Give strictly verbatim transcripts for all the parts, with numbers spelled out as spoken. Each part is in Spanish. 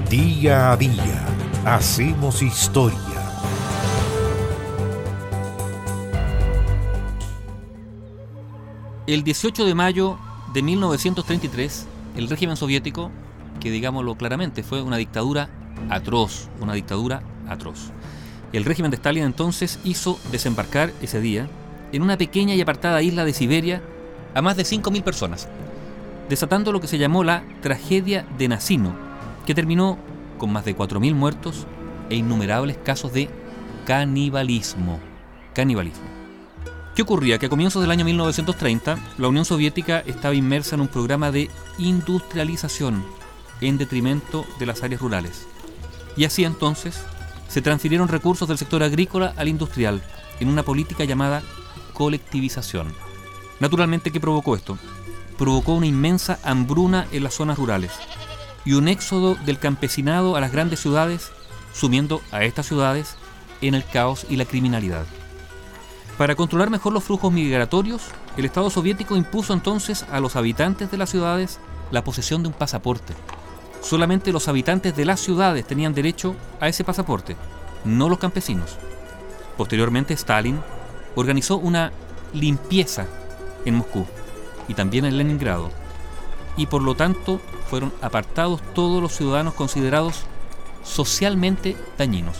Día a día hacemos historia. El dieciocho de mayo de mil novecientos treinta y tres, el régimen soviético, que digámoslo claramente, fue una dictadura atroz, una dictadura atroz. El régimen de Stalin entonces hizo desembarcar ese día en una pequeña y apartada isla de Siberia a más de cinco mil personas, desatando lo que se llamó la tragedia de Nazino, que terminó con más de cuatro mil muertos e innumerables casos de canibalismo. Canibalismo. ¿Qué ocurría? Que a comienzos del año mil novecientos treinta, la Unión Soviética estaba inmersa en un programa de industrialización en detrimento de las áreas rurales. Y así entonces se transfirieron recursos del sector agrícola al industrial en una política llamada colectivización. Naturalmente, ¿qué provocó esto? Provocó una inmensa hambruna en las zonas rurales y un éxodo del campesinado a las grandes ciudades, sumiendo a estas ciudades en el caos y la criminalidad. Para controlar mejor los flujos migratorios, el Estado soviético impuso entonces a los habitantes de las ciudades la posesión de un pasaporte. Solamente los habitantes de las ciudades tenían derecho a ese pasaporte, no los campesinos. Posteriormente, Stalin organizó una limpieza en Moscú y también en Leningrado, y por lo tanto fueron apartados todos los ciudadanos considerados socialmente dañinos.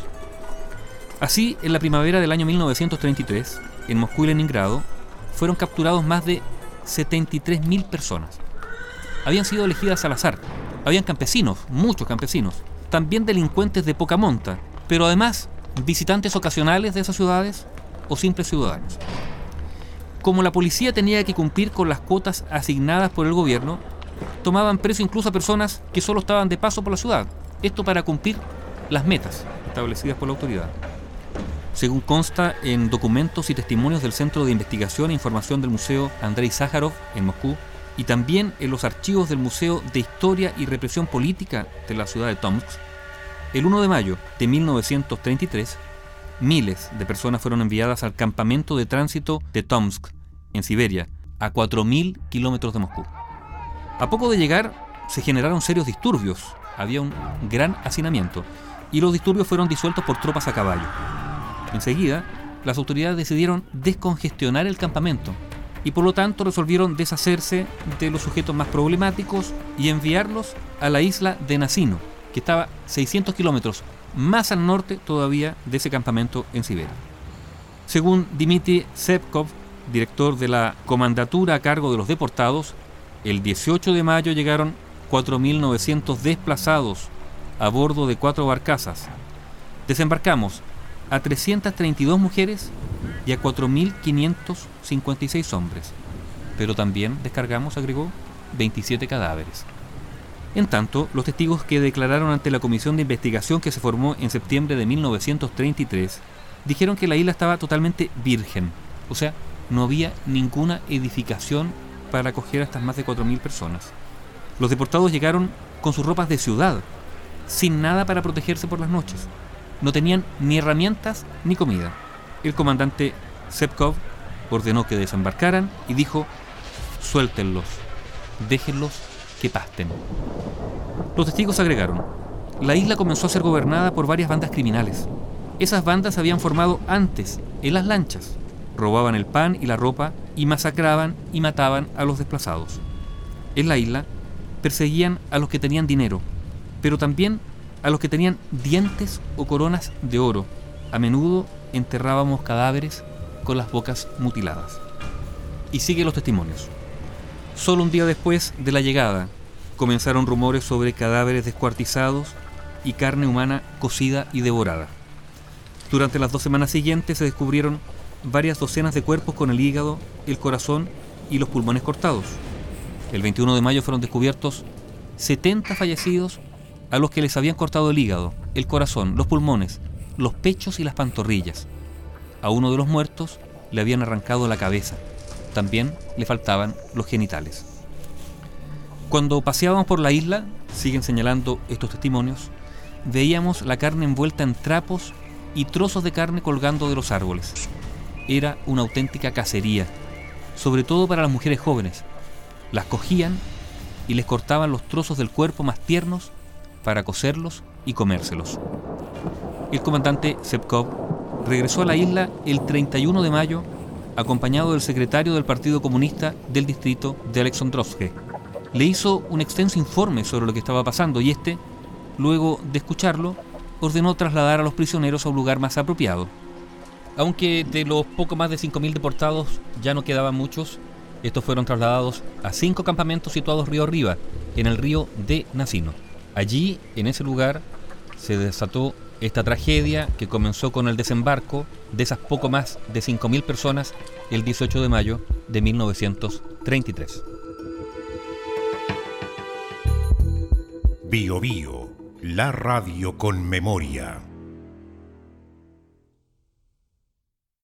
Así, en la primavera del año mil novecientos treinta y tres, en Moscú y Leningrado, fueron capturados más de setenta y tres mil personas. Habían sido elegidas al azar. Habían campesinos, muchos campesinos, también delincuentes de poca monta, pero además visitantes ocasionales de esas ciudades o simples ciudadanos. Como la policía tenía que cumplir con las cuotas asignadas por el gobierno, tomaban preso incluso a personas que solo estaban de paso por la ciudad. Esto para cumplir las metas establecidas por la autoridad. Según consta en documentos y testimonios del Centro de Investigación e Información del Museo Andrei Sájarov en Moscú, y también en los archivos del Museo de Historia y Represión Política de la ciudad de Tomsk, el primero de mayo de mil novecientos treinta y tres, miles de personas fueron enviadas al campamento de tránsito de Tomsk, en Siberia, a cuatro mil kilómetros de Moscú. A poco de llegar, se generaron serios disturbios, había un gran hacinamiento, y los disturbios fueron disueltos por tropas a caballo. Enseguida, las autoridades decidieron descongestionar el campamento, y por lo tanto resolvieron deshacerse de los sujetos más problemáticos y enviarlos a la isla de Nazino, que estaba seiscientos kilómetros más al norte todavía de ese campamento en Siberia. Según Dmitry Sevkov, director de la comandatura a cargo de los deportados, el dieciocho de mayo llegaron cuatro mil novecientos desplazados a bordo de cuatro barcazas. Desembarcamos a trescientas treinta y dos mujeres y a cuatro mil quinientos cincuenta y seis hombres, pero también descargamos, agregó, veintisiete cadáveres. En tanto, los testigos que declararon ante la comisión de investigación que se formó en septiembre de mil novecientos treinta y tres dijeron que la isla estaba totalmente virgen, o sea, no había ninguna edificación para acoger a estas más de cuatro mil personas. Los deportados llegaron con sus ropas de ciudad, sin nada para protegerse por las noches. No tenían ni herramientas ni comida. El comandante Sevkov ordenó que desembarcaran y dijo: suéltenlos, déjenlos que pasten. Los testigos agregaron: la isla comenzó a ser gobernada por varias bandas criminales. Esas bandas se habían formado antes en las lanchas, robaban el pan y la ropa y masacraban y mataban a los desplazados. En la isla perseguían a los que tenían dinero, pero también a los que tenían dientes o coronas de oro. A menudo enterrábamos cadáveres con las bocas mutiladas. Y sigue los testimonios. Solo un día después de la llegada, comenzaron rumores sobre cadáveres descuartizados y carne humana cocida y devorada. Durante las dos semanas siguientes se descubrieron varias docenas de cuerpos con el hígado, el corazón y los pulmones cortados. El veintiuno de mayo fueron descubiertos setenta fallecidos a los que les habían cortado el hígado, el corazón, los pulmones, los pechos y las pantorrillas. A uno de los muertos le habían arrancado la cabeza. También le faltaban los genitales. Cuando paseábamos por la isla, siguen señalando estos testimonios, veíamos la carne envuelta en trapos y trozos de carne colgando de los árboles. Era una auténtica cacería, sobre todo para las mujeres jóvenes. Las cogían y les cortaban los trozos del cuerpo más tiernos para cocerlos y comérselos. El comandante Zhivkov regresó a la isla el treinta y uno de mayo acompañado del secretario del Partido Comunista del distrito de Alexandrovsk. Le hizo un extenso informe sobre lo que estaba pasando y este, luego de escucharlo, ordenó trasladar a los prisioneros a un lugar más apropiado. Aunque de los poco más de cinco mil deportados ya no quedaban muchos, estos fueron trasladados a cinco campamentos situados río arriba, en el río de Nacino. Allí, en ese lugar, se desató esta tragedia que comenzó con el desembarco de esas poco más de cinco mil personas el dieciocho de mayo de mil novecientos treinta y tres. Bio Bio, la radio con memoria.